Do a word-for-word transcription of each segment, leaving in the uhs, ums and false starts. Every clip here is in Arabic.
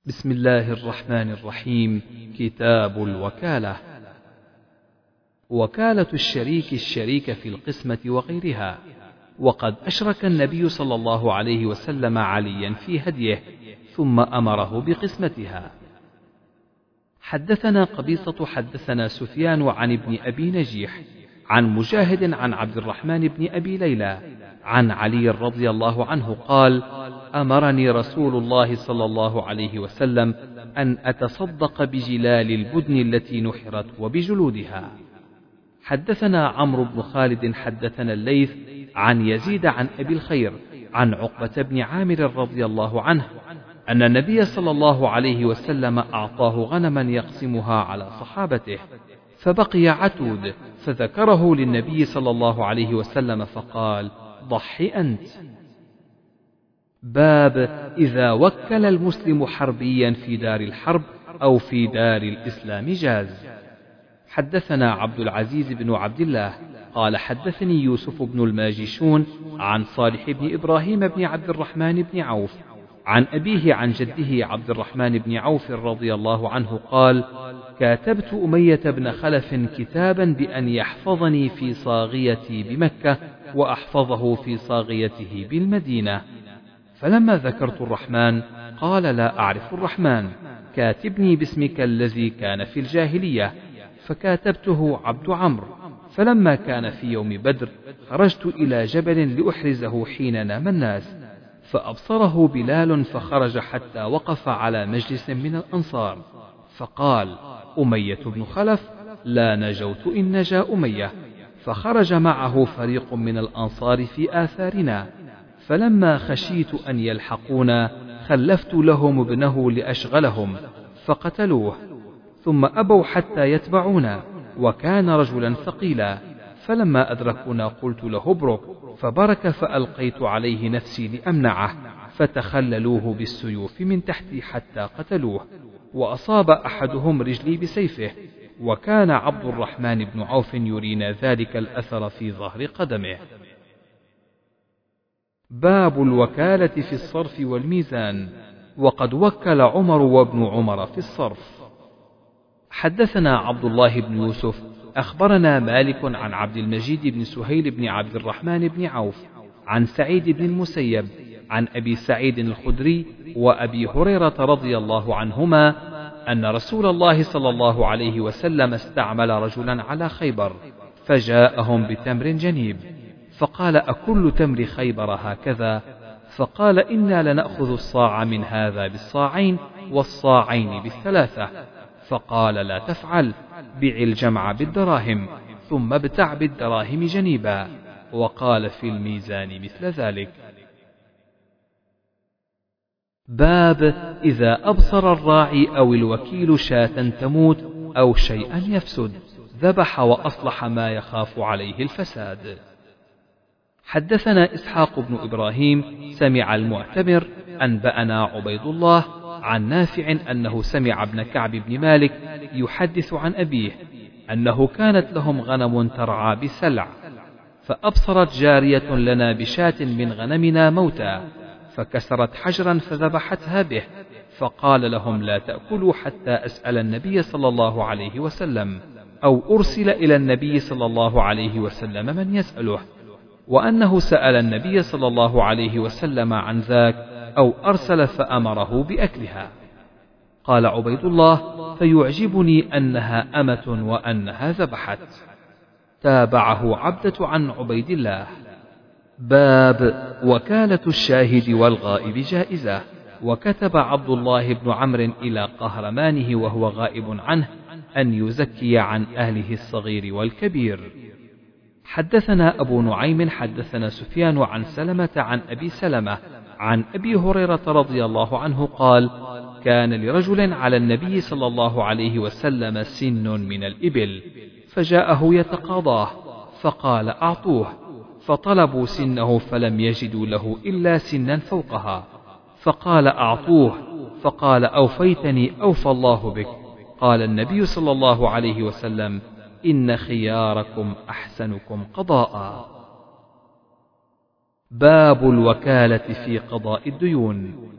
بسم الله الرحمن الرحيم. كتاب الوكالة. وكالة الشريك الشريك في القسمة وغيرها. وقد أشرك النبي صلى الله عليه وسلم عليا في هديه ثم أمره بقسمتها. حدثنا قبيصة حدثنا سفيان عن ابن أبي نجيح عن مجاهد عن عبد الرحمن بن أبي ليلى عن علي رضي الله عنه قال: أمرني رسول الله صلى الله عليه وسلم أن أتصدق بجلال البدن التي نحرت وبجلودها. حدثنا عمرو بن خالد حدثنا الليث عن يزيد عن أبي الخير عن عقبة بن عامر رضي الله عنه أن النبي صلى الله عليه وسلم أعطاه غنما يقسمها على صحابته، فبقي عتود، فذكره للنبي صلى الله عليه وسلم فقال: ضح أنت. باب إذا وكل المسلم حربيا في دار الحرب أو في دار الإسلام جاز. حدثنا عبد العزيز بن عبد الله قال حدثني يوسف بن الماجشون عن صالح بن إبراهيم بن عبد الرحمن بن عوف عن أبيه عن جده عبد الرحمن بن عوف رضي الله عنه قال: كاتبت أمية بن خلف كتابا بأن يحفظني في صاغيتي بمكة وأحفظه في صاغيته بالمدينة، فلما ذكرت الرحمن قال: لا أعرف الرحمن، كاتبني باسمك الذي كان في الجاهلية، فكاتبته عبد عمرو. فلما كان في يوم بدر خرجت إلى جبل لأحرزه حين نام الناس، فأبصره بلال فخرج حتى وقف على مجلس من الأنصار، فقال: أمية بن خلف لا نجوت إن نجا أمية، فخرج معه فريق من الأنصار في آثارنا، فلما خشيت أن يلحقونا خلفت لهم ابنه لأشغلهم فقتلوه، ثم أبوا حتى يتبعونا، وكان رجلا ثقيلا، فلما أدركونا قلت له: ابرك، فبرك، فألقيت عليه نفسي لأمنعه، فتخللوه بالسيوف من تحتي حتى قتلوه، وأصاب أحدهم رجلي بسيفه، وكان عبد الرحمن بن عوف يرينا ذلك الأثر في ظهر قدمه. باب الوكالة في الصرف والميزان. وقد وكل عمر وابن عمر في الصرف. حدثنا عبد الله بن يوسف أخبرنا مالك عن عبد المجيد بن سهيل بن عبد الرحمن بن عوف عن سعيد بن المسيب عن أبي سعيد الخدري وأبي هريرة رضي الله عنهما أن رسول الله صلى الله عليه وسلم استعمل رجلا على خيبر، فجاءهم بتمر جنيب، فقال: أكل تمر خيبر هكذا؟ فقال: إنا لنأخذ الصاع من هذا بالصاعين والصاعين بالثلاثة. فقال: لا تفعل، بع الجمع بالدراهم ثم ابتع بالدراهم جنيبا. وقال في الميزان مثل ذلك. باب إذا أبصر الراعي أو الوكيل شاة تموت أو شيئا يفسد ذبح وأصلح ما يخاف عليه الفساد. حدثنا إسحاق بن إبراهيم سمع المعتمر أنبأنا عبيد الله عن نافع أنه سمع ابن كعب بن مالك يحدث عن أبيه أنه كانت لهم غنم ترعى بسلع، فأبصرت جارية لنا بشاة من غنمنا موتى، فكسرت حجرا فذبحتها به، فقال لهم: لا تأكلوا حتى أسأل النبي صلى الله عليه وسلم، أو أرسل إلى النبي صلى الله عليه وسلم من يسأله، وأنه سأل النبي صلى الله عليه وسلم عن ذاك أو أرسل فأمره بأكلها. قال عبيد الله: فيعجبني أنها أمة وأنها ذبحت. تابعه عبدة عن عبيد الله. باب وكالة الشاهد والغائب جائزة. وكتب عبد الله بن عمرو إلى قهرمانه وهو غائب عنه أن يزكي عن أهله الصغير والكبير. حدثنا أبو نعيم حدثنا سفيان عن سلمة عن أبي سلمة عن أبي هريرة رضي الله عنه قال: كان لرجل على النبي صلى الله عليه وسلم سن من الإبل، فجاءه يتقاضاه، فقال: أعطوه، فطلبوا سنه فلم يجدوا له إلا سنا فوقها، فقال: أعطوه، فقال: أوفيتني أوفى الله بك. قال النبي صلى الله عليه وسلم: إن خياركم أحسنكم قضاء. باب الوكالة في قضاء الديون.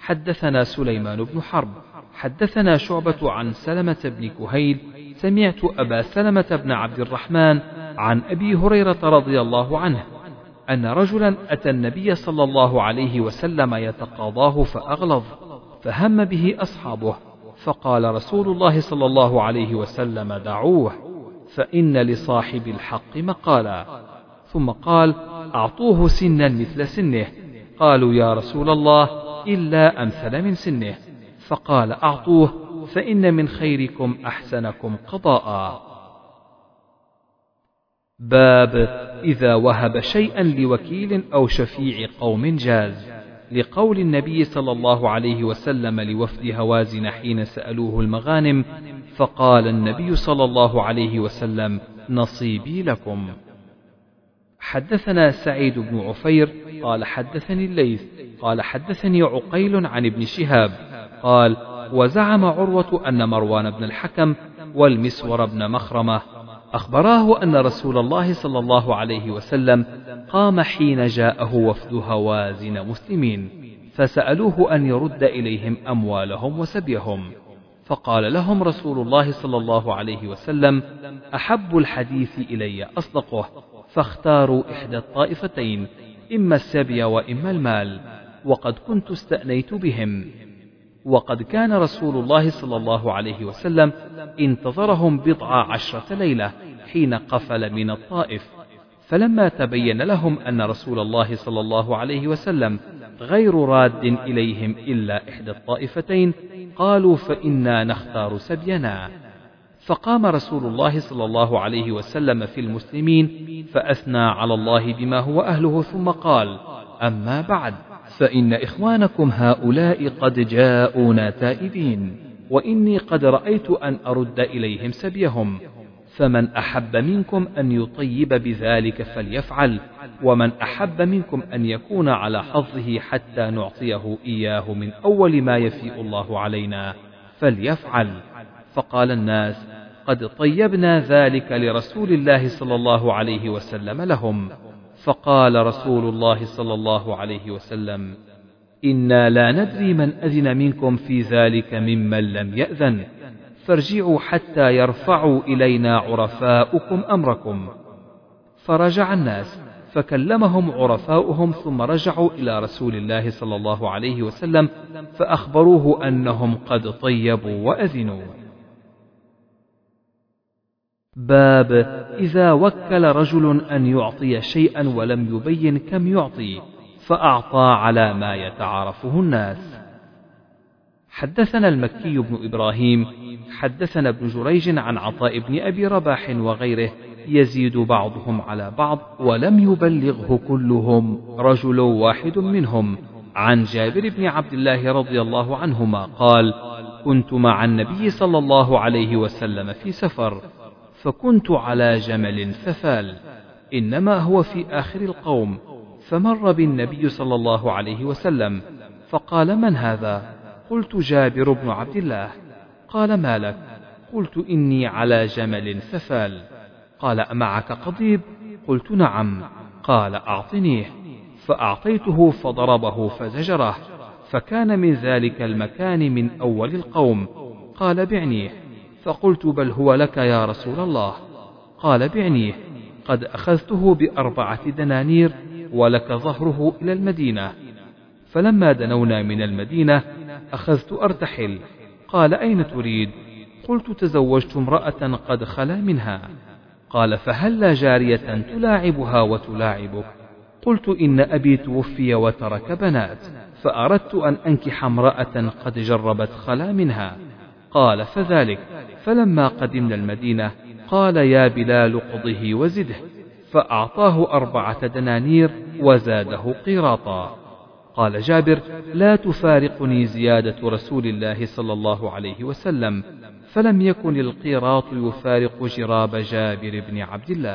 حدثنا سليمان بن حرب حدثنا شعبة عن سلمة بن كهيل سمعت أبا سلمة بن عبد الرحمن عن أبي هريرة رضي الله عنه أن رجلا أتى النبي صلى الله عليه وسلم يتقاضاه فأغلظ، فهم به أصحابه، فقال رسول الله صلى الله عليه وسلم: دعوه، فإن لصاحب الحق مقالا. ثم قال: أعطوه سنا مثل سنه. قالوا: يا رسول الله، إلا أمثل من سنه. فقال: أعطوه، فإن من خيركم أحسنكم قضاء. باب إذا وهب شيئا لوكيل أو شفيع قوم جاز، لقول النبي صلى الله عليه وسلم لوفد هوازن حين سألوه المغانم، فقال النبي صلى الله عليه وسلم: نصيبي لكم. حدثنا سعيد بن عفير قال حدثني الليث قال حدثني عقيل عن ابن شهاب قال: وزعم عروة أن مروان بن الحكم والمسور بن مخرمة أخبراه أن رسول الله صلى الله عليه وسلم قام حين جاءه وفد هوازن مسلمين، فسألوه أن يرد إليهم أموالهم وسبيهم، فقال لهم رسول الله صلى الله عليه وسلم: أحب الحديث إلي أصدقه، فاختاروا إحدى الطائفتين، إما السبي وإما المال، وقد كنت استأنيت بهم. وقد كان رسول الله صلى الله عليه وسلم انتظرهم بضع عشرة ليلة حين قفل من الطائف، فلما تبين لهم أن رسول الله صلى الله عليه وسلم غير راد إليهم إلا إحدى الطائفتين، قالوا: فإنا نختار سبينا. فقام رسول الله صلى الله عليه وسلم في المسلمين فأثنى على الله بما هو أهله، ثم قال: أما بعد، فإن إخوانكم هؤلاء قد جاءونا تائبين، وإني قد رأيت أن أرد إليهم سبيهم، فمن أحب منكم أن يطيب بذلك فليفعل، ومن أحب منكم أن يكون على حظه حتى نعطيه إياه من أول ما يفيء الله علينا فليفعل. فقال الناس: قد طيبنا ذلك لرسول الله صلى الله عليه وسلم لهم. فقال رسول الله صلى الله عليه وسلم: إنا لا ندري من أذن منكم في ذلك ممن لم يأذن، فارجعوا حتى يرفعوا إلينا عرفاؤكم أمركم. فرجع الناس فكلمهم عرفاؤهم، ثم رجعوا إلى رسول الله صلى الله عليه وسلم فأخبروه أنهم قد طيبوا وأذنوا. باب إذا وكل رجل أن يعطي شيئا ولم يبين كم يعطي، فأعطى على ما يتعارفه الناس. حدثنا المكي بن إبراهيم حدثنا ابن جريج عن عطاء بن أبي رباح وغيره يزيد بعضهم على بعض، ولم يبلغه كلهم، رجل واحد منهم، عن جابر بن عبد الله رضي الله عنهما قال: كنت مع النبي صلى الله عليه وسلم في سفر، فكنت على جمل ففال، إنما هو في آخر القوم، فمر بالنبي صلى الله عليه وسلم فقال: من هذا؟ قلت: جابر بن عبد الله. قال: ما لك؟ قلت: إني على جمل ففال. قال: أمعك قضيب؟ قلت: نعم. قال: أعطنيه. فأعطيته فضربه فزجره، فكان من ذلك المكان من أول القوم. قال: بعنيه. فقلت: بل هو لك يا رسول الله. قال: بعنيه، قد أخذته بأربعة دنانير، ولك ظهره إلى المدينة. فلما دنونا من المدينة أخذت أرتحل. قال: أين تريد؟ قلت: تزوجت امرأة قد خلا منها. قال: فهل جارية تلاعبها وتلاعبك؟ قلت: إن أبي توفي وترك بنات، فأردت أن أنكح امرأة قد جربت خلا منها. قال: فذلك. فلما قدمنا المدينة قال: يا بلال قضه وزده، فأعطاه أربعة دنانير وزاده قيراطا. قال جابر: لا تفارقني زيادة رسول الله صلى الله عليه وسلم، فلم يكن القيراط يفارق جراب جابر بن عبد الله.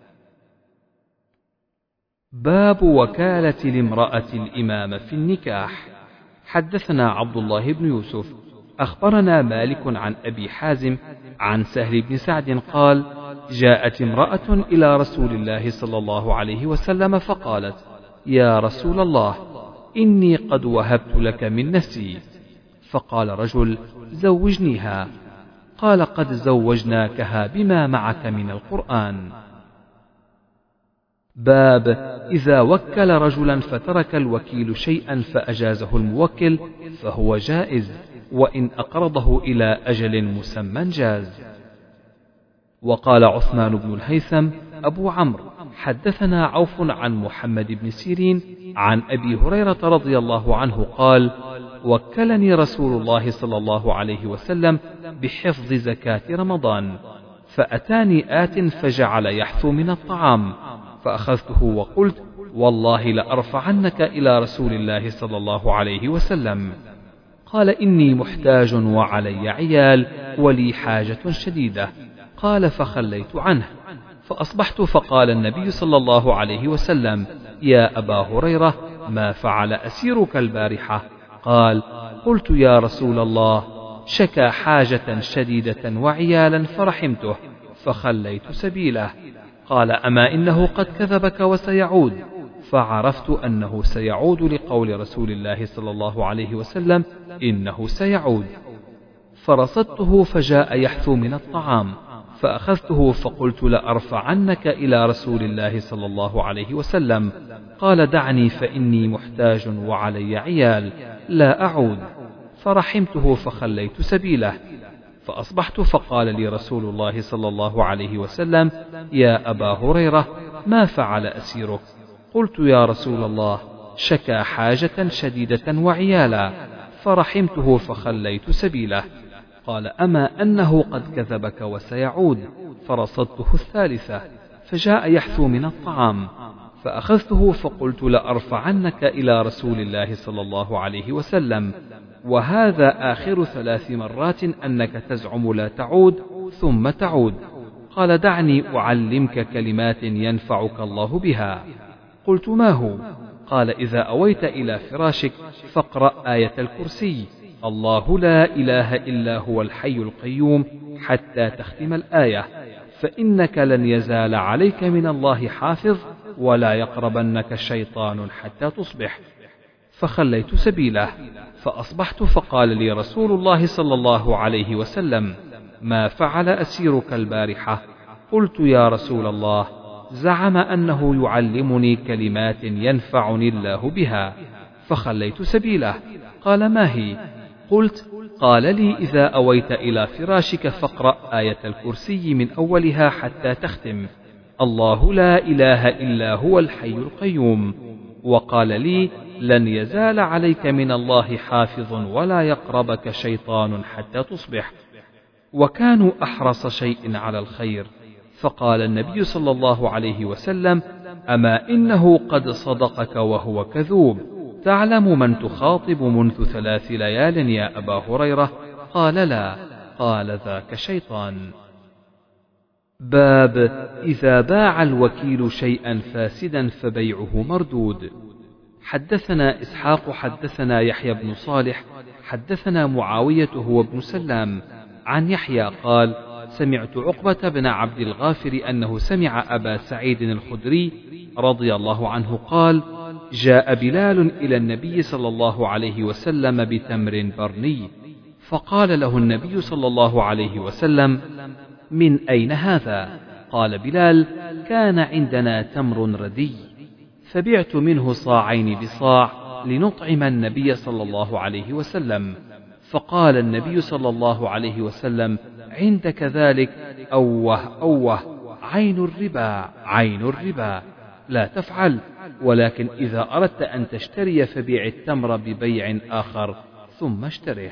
باب وكالة لامرأة الإمام في النكاح. حدثنا عبد الله بن يوسف أخبرنا مالك عن أبي حازم عن سهل بن سعد قال: جاءت امرأة إلى رسول الله صلى الله عليه وسلم فقالت: يا رسول الله، إني قد وهبت لك من نفسي. فقال رجل: زوجنيها. قال: قد زوجناكها بما معك من القرآن. باب إذا وكل رجلا فترك الوكيل شيئا فأجازه الموكل فهو جائز، وإن أقرضه إلى أجل مسمى جاز. وقال عثمان بن الهيثم أبو عمرو: حدثنا عوف عن محمد بن سيرين عن أبي هريرة رضي الله عنه قال: وكلني رسول الله صلى الله عليه وسلم بحفظ زكاة رمضان، فأتاني آت فجعل يحثو من الطعام، فأخذته وقلت: والله لأرفعنك إلى رسول الله صلى الله عليه وسلم. قال: إني محتاج وعلي عيال ولي حاجة شديدة. قال: فخليت عنه، فأصبحت فقال النبي صلى الله عليه وسلم: يا أبا هريرة، ما فعل أسيرك البارحة؟ قال: قلت: يا رسول الله، شكى حاجة شديدة وعيالا فرحمته فخليت سبيله. قال: أما إنه قد كذبك وسيعود. فعرفت أنه سيعود لقول رسول الله صلى الله عليه وسلم: إنه سيعود. فرصدته فجاء يحثو من الطعام، فأخذته فقلت: لأرفعنك إلى رسول الله صلى الله عليه وسلم. قال: دعني فإني محتاج وعلي عيال، لا أعود. فرحمته فخليت سبيله. فأصبحت فقال لي رسول الله صلى الله عليه وسلم: يا أبا هريرة، ما فعل أسيرك؟ قلت: يا رسول الله، شكى حاجة شديدة وعيالا فرحمته فخليت سبيله. قال: أما أنه قد كذبك وسيعود. فرصدته الثالثة، فجاء يحثو من الطعام، فأخذته فقلت: لأرفعنك إلى رسول الله صلى الله عليه وسلم. وهذا آخر ثلاث مرات أنك تزعم لا تعود ثم تعود. قال: دعني أعلمك كلمات ينفعك الله بها. قلت: ما هو؟ قال: إذا أويت إلى فراشك فاقرأ آية الكرسي: الله لا إله إلا هو الحي القيوم حتى تختم الآية، فإنك لن يزال عليك من الله حافظ، ولا يقربنك شيطان حتى تصبح. فخليت سبيله. فأصبحت فقال لي رسول الله صلى الله عليه وسلم: ما فعل أسيرك البارحة؟ قلت: يا رسول الله، زعم أنه يعلمني كلمات ينفعني الله بها. فخليت سبيله. قال: ما هي؟ قلت: قال لي: إذا أويت إلى فراشك فاقرأ آية الكرسي من أولها حتى تختم: الله لا إله إلا هو الحي القيوم. وقال لي: لن يزال عليك من الله حافظ، ولا يقربك شيطان حتى تصبح. وكانوا أحرص شيء على الخير. فقال النبي صلى الله عليه وسلم: أما إنه قد صدقك وهو كذوب. تعلم من تخاطب منذ ثلاث ليال يا أبا هريرة؟ قال: لا. قال: ذاك شيطان. باب إذا باع الوكيل شيئا فاسدا فبيعه مردود. حدثنا إسحاق حدثنا يحيى بن صالح حدثنا معاوية هو ابن سلام عن يحيى قال: سمعت عقبة بن عبد الغافر أنه سمع أبا سعيد الخدري رضي الله عنه قال: جاء بلال إلى النبي صلى الله عليه وسلم بتمر برني، فقال له النبي صلى الله عليه وسلم: من أين هذا؟ قال بلال: كان عندنا تمر ردي، فبعت منه صاعين بصاع لنطعم النبي صلى الله عليه وسلم. فقال النبي صلى الله عليه وسلم: عندك ذلك؟ أوه أوه، عين الربا عين الربا، لا تفعل، ولكن إذا أردت أن تشتري فبيع التمر ببيع آخر ثم اشتره.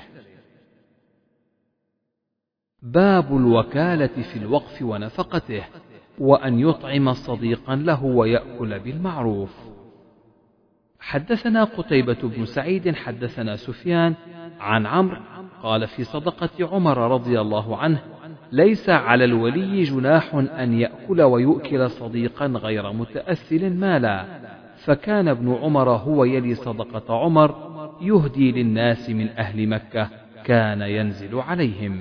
باب الوكالة في الوقف ونفقته، وأن يطعم صديقا له ويأكل بالمعروف. حدثنا قتيبة بن سعيد حدثنا سفيان عن عمرو قال: في صدقة عمر رضي الله عنه: ليس على الولي جناح أن يأكل ويؤكل صديقا غير متأثل مالا، فكان ابن عمر هو يلي صدقة عمر يهدي للناس من أهل مكة، كان ينزل عليهم.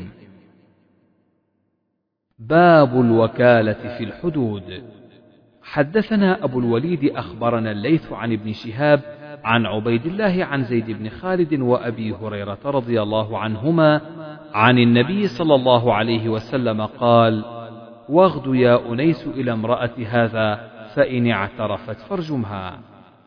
باب الوكالة في الحدود. حدثنا أبو الوليد أخبرنا الليث عن ابن شهاب عن عبيد الله عن زيد بن خالد وأبي هريرة رضي الله عنهما عن النبي صلى الله عليه وسلم قال: واغد يا أنيس إلى امرأة هذا فإن اعترفت فارجمها.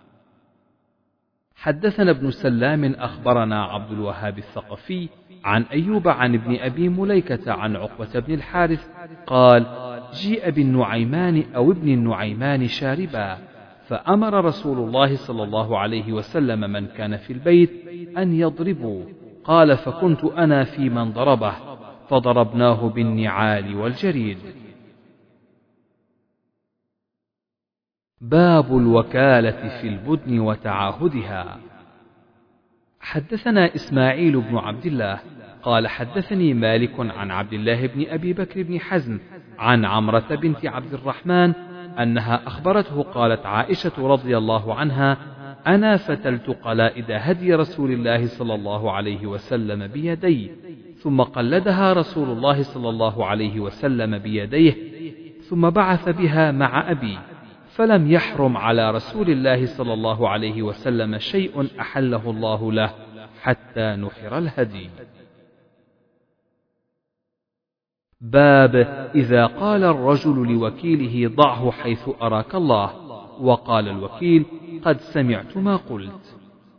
حدثنا ابن سلام أخبرنا عبد الوهاب الثقفي عن أيوب عن ابن أبي مليكة عن عقبة بن الحارث قال: جيء بالنعيمان أو ابن النعيمان شاربا، فأمر رسول الله صلى الله عليه وسلم من كان في البيت أن يضربوا، قال: فكنت أنا في من ضربه، فضربناه بالنعال والجريد. باب الوكالة في البدن وتعاهدها. حدثنا إسماعيل بن عبد الله قال حدثني مالك عن عبد الله بن أبي بكر بن حزم عن عمرة بنت عبد الرحمن أنها أخبرته قالت عائشة رضي الله عنها: أنا فتلت قلائد هدي رسول الله صلى الله عليه وسلم بيدي، ثم قلدها رسول الله صلى الله عليه وسلم بيديه، ثم بعث بها مع أبي، فلم يحرم على رسول الله صلى الله عليه وسلم شيء أحله الله له حتى نحر الهدي. باب إذا قال الرجل لوكيله: ضعه حيث أراك الله، وقال الوكيل: قد سمعت ما قلت.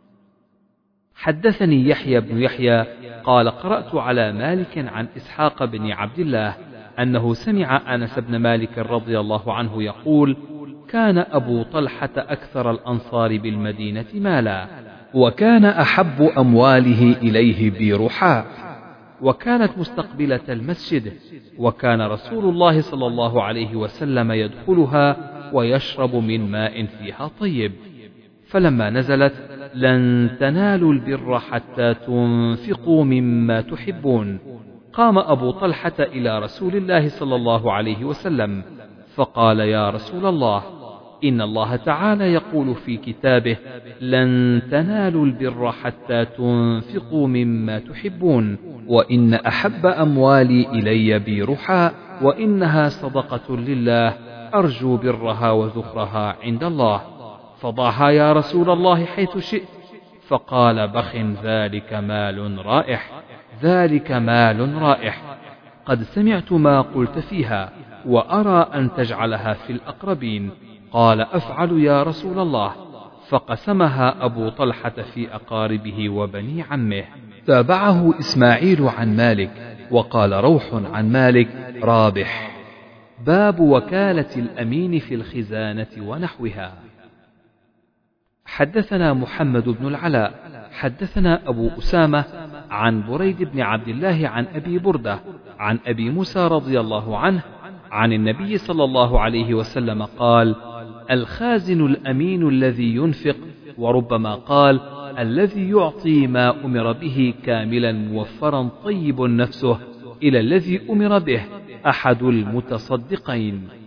حدثني يحيى بن يحيى قال قرأت على مالك عن إسحاق بن عبد الله أنه سمع أنس بن مالك رضي الله عنه يقول: كان أبو طلحة أكثر الأنصار بالمدينة مالا، وكان أحب أمواله إليه بيرحاء، وكانت مستقبلة المسجد، وكان رسول الله صلى الله عليه وسلم يدخلها ويشرب من ماء فيها طيب. فلما نزلت: لن تنالوا البر حتى تنفقوا مما تحبون، قام أبو طلحة إلى رسول الله صلى الله عليه وسلم فقال: يا رسول الله، إن الله تعالى يقول في كتابه: لن تنالوا البر حتى تنفقوا مما تحبون، وإن أحب أموالي إلي بيرحاء، وإنها صدقة لله، أرجو برها وذخرها عند الله، فضعها يا رسول الله حيث شئت. فقال: بخ، ذلك مال رائح، ذلك مال رائح، قد سمعت ما قلت فيها، وأرى أن تجعلها في الأقربين. قال: أفعل يا رسول الله. فقسمها أبو طلحة في أقاربه وبني عمه. تابعه إسماعيل عن مالك، وقال روح عن مالك: رابح. باب وكالة الأمين في الخزانة ونحوها. حدثنا محمد بن العلاء حدثنا أبو أسامة عن بريد بن عبد الله عن أبي بردة عن أبي موسى رضي الله عنه عن النبي صلى الله عليه وسلم قال: الخازن الأمين الذي ينفق، وربما قال: الذي يعطي ما أمر به كاملا موفرا طيب نفسه إلى الذي أمر به، أحد المتصدقين.